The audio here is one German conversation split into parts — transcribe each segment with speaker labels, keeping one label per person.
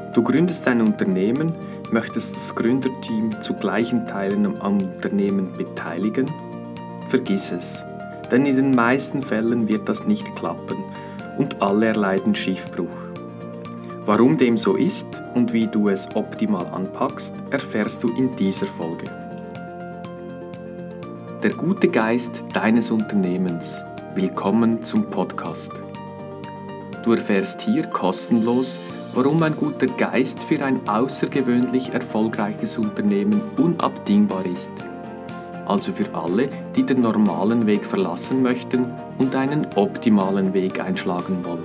Speaker 1: Du gründest ein Unternehmen, möchtest das Gründerteam zu gleichen Teilen am Unternehmen beteiligen? Vergiss es, denn in den meisten Fällen wird das nicht klappen und alle erleiden Schiffbruch. Warum dem so ist und wie du es optimal anpackst, erfährst du in dieser Folge. Der gute Geist deines Unternehmens. Willkommen zum Podcast. Du erfährst hier kostenlos, warum ein guter Geist für ein außergewöhnlich erfolgreiches Unternehmen unabdingbar ist. Also für alle, die den normalen Weg verlassen möchten und einen optimalen Weg einschlagen wollen.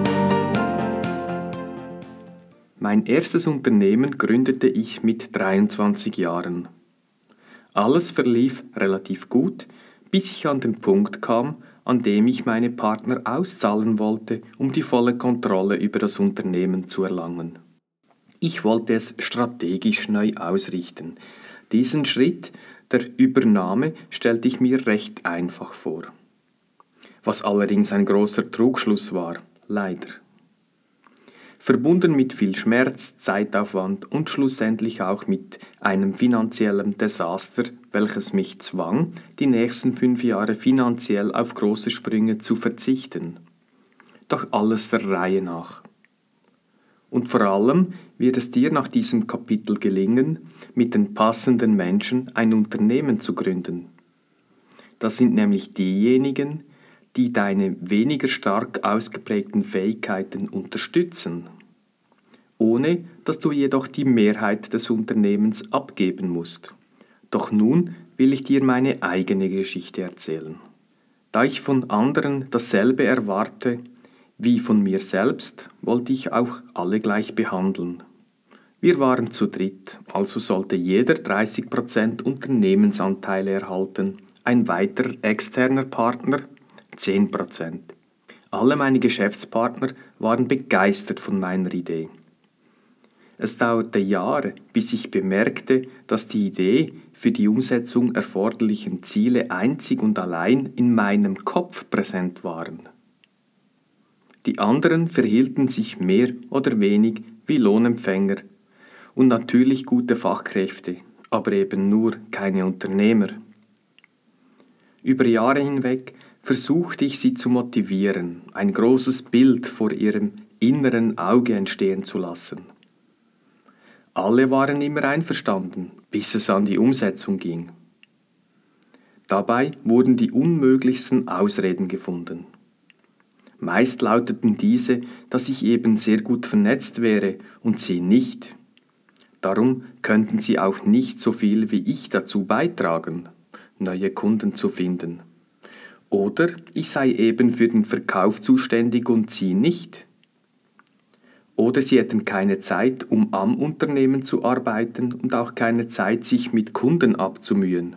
Speaker 1: Mein erstes Unternehmen gründete ich mit 23 Jahren. Alles verlief relativ gut, bis ich an den Punkt kam, an dem ich meine Partner auszahlen wollte, um die volle Kontrolle über das Unternehmen zu erlangen. Ich wollte es strategisch neu ausrichten. Diesen Schritt der Übernahme stellte ich mir recht einfach vor. Was allerdings ein großer Trugschluss war, leider. Verbunden mit viel Schmerz, Zeitaufwand und schlussendlich auch mit einem finanziellen Desaster, welches mich zwang, die nächsten 5 Jahre finanziell auf große Sprünge zu verzichten. Doch alles der Reihe nach. Und vor allem wird es dir nach diesem Kapitel gelingen, mit den passenden Menschen ein Unternehmen zu gründen. Das sind nämlich diejenigen, die deine weniger stark ausgeprägten Fähigkeiten unterstützen, ohne dass du jedoch die Mehrheit des Unternehmens abgeben musst. Doch nun will ich dir meine eigene Geschichte erzählen. Da ich von anderen dasselbe erwarte wie von mir selbst, wollte ich auch alle gleich behandeln. Wir waren zu dritt, also sollte jeder 30% Unternehmensanteile erhalten, ein weiterer externer Partner 10%. Alle meine Geschäftspartner waren begeistert von meiner Idee. Es dauerte Jahre, bis ich bemerkte, dass die Idee für die Umsetzung erforderlichen Ziele einzig und allein in meinem Kopf präsent waren. Die anderen verhielten sich mehr oder weniger wie Lohnempfänger und natürlich gute Fachkräfte, aber eben nur keine Unternehmer. Über Jahre hinweg versuchte ich sie zu motivieren, ein großes Bild vor ihrem inneren Auge entstehen zu lassen. Alle waren immer einverstanden, bis es an die Umsetzung ging. Dabei wurden die unmöglichsten Ausreden gefunden. Meist lauteten diese, dass ich eben sehr gut vernetzt wäre und sie nicht. Darum könnten sie auch nicht so viel wie ich dazu beitragen, neue Kunden zu finden. Oder ich sei eben für den Verkauf zuständig und sie nicht. Oder sie hätten keine Zeit, um am Unternehmen zu arbeiten und auch keine Zeit, sich mit Kunden abzumühen.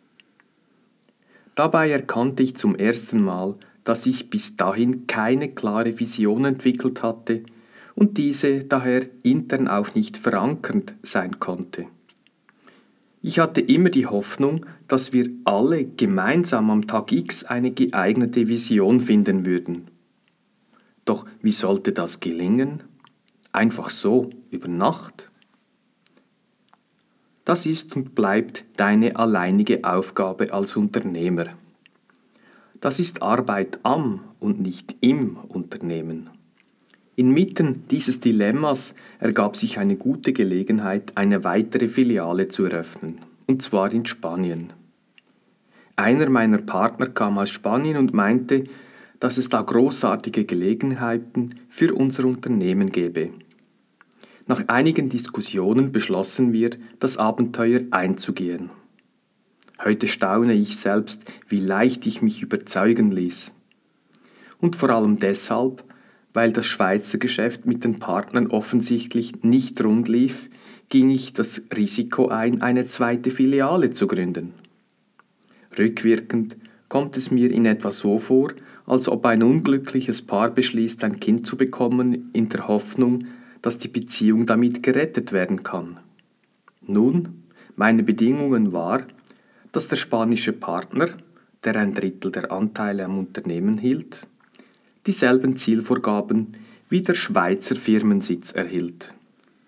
Speaker 1: Dabei erkannte ich zum ersten Mal, dass ich bis dahin keine klare Vision entwickelt hatte und diese daher intern auch nicht verankernd sein konnte. Ich hatte immer die Hoffnung, dass wir alle gemeinsam am Tag X eine geeignete Vision finden würden. Doch wie sollte das gelingen? Einfach so, über Nacht? Das ist und bleibt deine alleinige Aufgabe als Unternehmer. Das ist Arbeit am und nicht im Unternehmen. Inmitten dieses Dilemmas ergab sich eine gute Gelegenheit, eine weitere Filiale zu eröffnen, und zwar in Spanien. Einer meiner Partner kam aus Spanien und meinte, dass es da großartige Gelegenheiten für unser Unternehmen gäbe. Nach einigen Diskussionen beschlossen wir, das Abenteuer einzugehen. Heute staune ich selbst, wie leicht ich mich überzeugen ließ. Und vor allem deshalb, weil das Schweizer Geschäft mit den Partnern offensichtlich nicht rund lief, ging ich das Risiko ein, eine zweite Filiale zu gründen. Rückwirkend kommt es mir in etwa so vor, als ob ein unglückliches Paar beschließt, ein Kind zu bekommen, in der Hoffnung, dass die Beziehung damit gerettet werden kann. Nun, meine Bedingungen war, dass der spanische Partner, der 1/3 der Anteile am Unternehmen hielt, dieselben Zielvorgaben wie der Schweizer Firmensitz erhielt.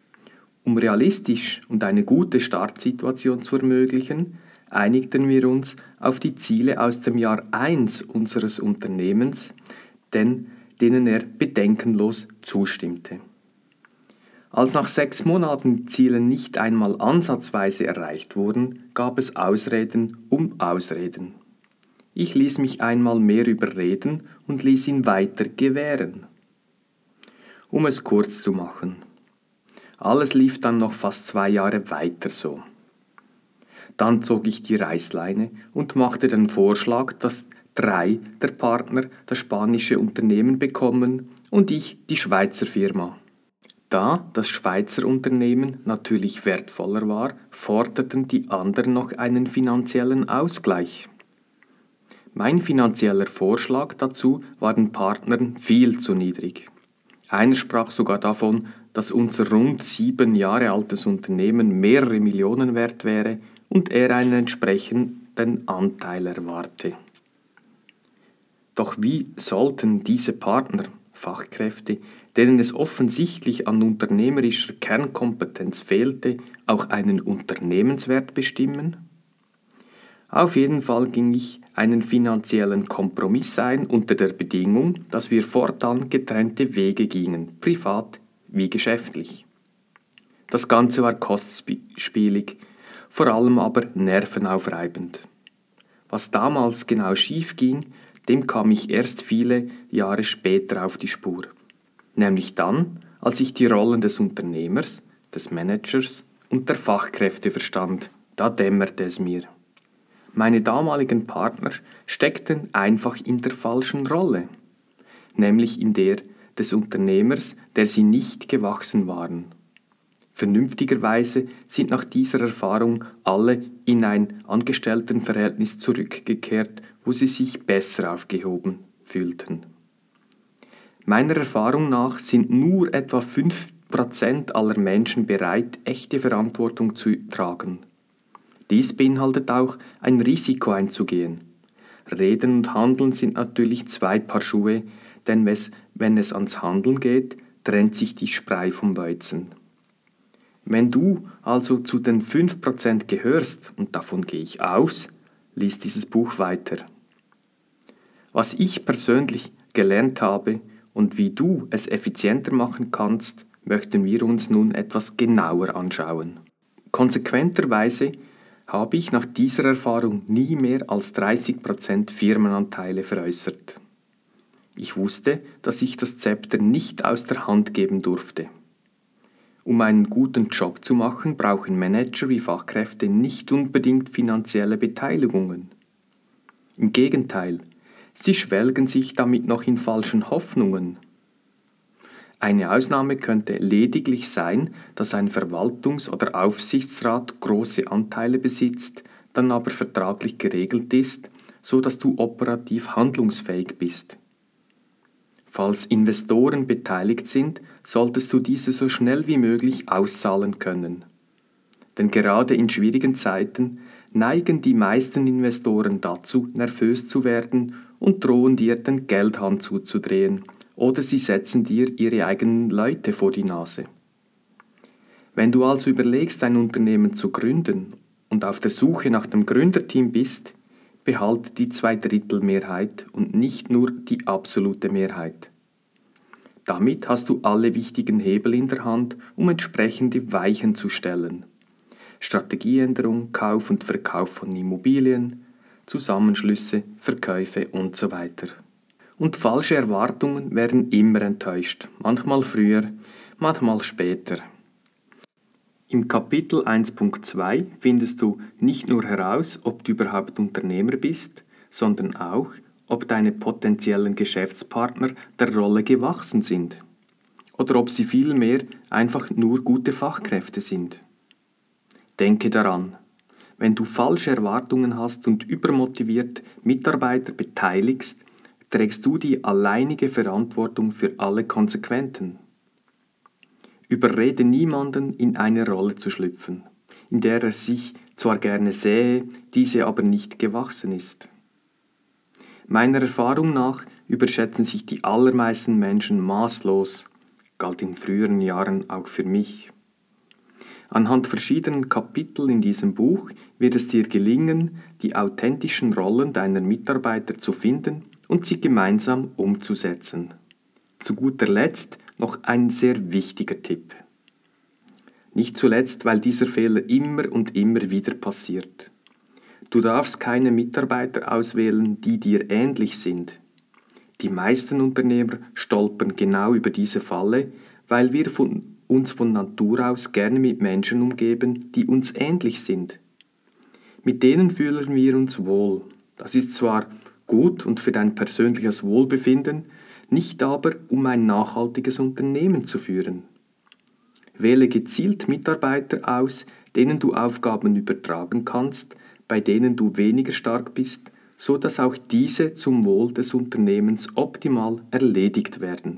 Speaker 1: Um realistisch und eine gute Startsituation zu ermöglichen, einigten wir uns auf die Ziele aus dem Jahr 1 unseres Unternehmens, denen er bedenkenlos zustimmte. Als nach 6 Monaten die Ziele nicht einmal ansatzweise erreicht wurden, gab es Ausreden um Ausreden. Ich ließ mich einmal mehr überreden und ließ ihn weiter gewähren. Um es kurz zu machen. Alles lief dann noch fast 2 Jahre weiter so. Dann zog ich die Reißleine und machte den Vorschlag, dass 3 der Partner das spanische Unternehmen bekommen und ich die Schweizer Firma. Da das Schweizer Unternehmen natürlich wertvoller war, forderten die anderen noch einen finanziellen Ausgleich. Mein finanzieller Vorschlag dazu war den Partnern viel zu niedrig. Einer sprach sogar davon, dass unser rund 7 Jahre altes Unternehmen mehrere Millionen wert wäre und er einen entsprechenden Anteil erwarte. Doch wie sollten diese Partner, Fachkräfte, denen es offensichtlich an unternehmerischer Kernkompetenz fehlte, auch einen Unternehmenswert bestimmen? Auf jeden Fall ging ich einen finanziellen Kompromiss ein unter der Bedingung, dass wir fortan getrennte Wege gingen, privat wie geschäftlich. Das Ganze war kostspielig, vor allem aber nervenaufreibend. Was damals genau schief ging, dem kam ich erst viele Jahre später auf die Spur. Nämlich dann, als ich die Rollen des Unternehmers, des Managers und der Fachkräfte verstand. Da dämmerte es mir. Meine damaligen Partner steckten einfach in der falschen Rolle, nämlich in der des Unternehmers, der sie nicht gewachsen waren. Vernünftigerweise sind nach dieser Erfahrung alle in ein Angestelltenverhältnis zurückgekehrt, wo sie sich besser aufgehoben fühlten. Meiner Erfahrung nach sind nur etwa 5% aller Menschen bereit, echte Verantwortung zu tragen. Dies beinhaltet auch, ein Risiko einzugehen. Reden und Handeln sind natürlich 2 Paar Schuhe, denn wenn es ans Handeln geht, trennt sich die Spreu vom Weizen. Wenn du also zu den 5% gehörst, und davon gehe ich aus, lies dieses Buch weiter. Was ich persönlich gelernt habe und wie du es effizienter machen kannst, möchten wir uns nun etwas genauer anschauen. Konsequenterweise habe ich nach dieser Erfahrung nie mehr als 30% Firmenanteile veräußert. Ich wusste, dass ich das Zepter nicht aus der Hand geben durfte. Um einen guten Job zu machen, brauchen Manager wie Fachkräfte nicht unbedingt finanzielle Beteiligungen. Im Gegenteil, sie schwelgen sich damit noch in falschen Hoffnungen. Eine Ausnahme könnte lediglich sein, dass ein Verwaltungs- oder Aufsichtsrat große Anteile besitzt, dann aber vertraglich geregelt ist, so dass du operativ handlungsfähig bist. Falls Investoren beteiligt sind, solltest du diese so schnell wie möglich auszahlen können. Denn gerade in schwierigen Zeiten neigen die meisten Investoren dazu, nervös zu werden und drohen dir den Geldhahn zuzudrehen, oder sie setzen dir ihre eigenen Leute vor die Nase. Wenn du also überlegst, ein Unternehmen zu gründen und auf der Suche nach dem Gründerteam bist, behalte die 2/3 und nicht nur die absolute Mehrheit. Damit hast du alle wichtigen Hebel in der Hand, um entsprechende Weichen zu stellen. Strategieänderung, Kauf und Verkauf von Immobilien, Zusammenschlüsse, Verkäufe und so weiter. Und falsche Erwartungen werden immer enttäuscht, manchmal früher, manchmal später. Im Kapitel 1.2 findest du nicht nur heraus, ob du überhaupt Unternehmer bist, sondern auch, ob deine potenziellen Geschäftspartner der Rolle gewachsen sind oder ob sie vielmehr einfach nur gute Fachkräfte sind. Denke daran, wenn du falsche Erwartungen hast und übermotiviert Mitarbeiter beteiligst, trägst du die alleinige Verantwortung für alle Konsequenzen. Überrede niemanden, in eine Rolle zu schlüpfen, in der er sich zwar gerne sähe, diese aber nicht gewachsen ist. Meiner Erfahrung nach überschätzen sich die allermeisten Menschen maßlos, galt in früheren Jahren auch für mich. Anhand verschiedenen Kapitel in diesem Buch wird es dir gelingen, die authentischen Rollen deiner Mitarbeiter zu finden und sie gemeinsam umzusetzen. Zu guter Letzt noch ein sehr wichtiger Tipp. Nicht zuletzt, weil dieser Fehler immer und immer wieder passiert. Du darfst keine Mitarbeiter auswählen, die dir ähnlich sind. Die meisten Unternehmer stolpern genau über diese Falle, weil wir uns von Natur aus gerne mit Menschen umgeben, die uns ähnlich sind. Mit denen fühlen wir uns wohl. Das ist zwar gut und für dein persönliches Wohlbefinden, nicht aber, um ein nachhaltiges Unternehmen zu führen. Wähle gezielt Mitarbeiter aus, denen du Aufgaben übertragen kannst, bei denen du weniger stark bist, so dass auch diese zum Wohl des Unternehmens optimal erledigt werden.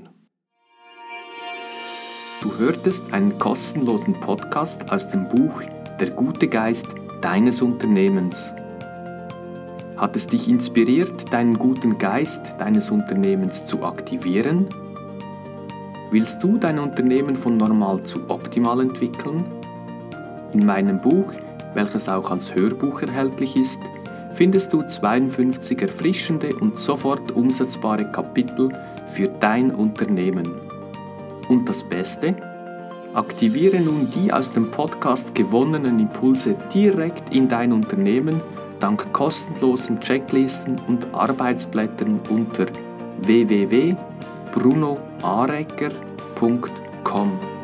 Speaker 1: Du hörtest einen kostenlosen Podcast aus dem Buch Der gute Geist deines Unternehmens. Hat es dich inspiriert, deinen guten Geist deines Unternehmens zu aktivieren? Willst du dein Unternehmen von normal zu optimal entwickeln? In meinem Buch, welches auch als Hörbuch erhältlich ist, findest du 52 erfrischende und sofort umsetzbare Kapitel für dein Unternehmen. Und das Beste? Aktiviere nun die aus dem Podcast gewonnenen Impulse direkt in dein Unternehmen dank kostenlosen Checklisten und Arbeitsblättern unter www.brunoarecker.com.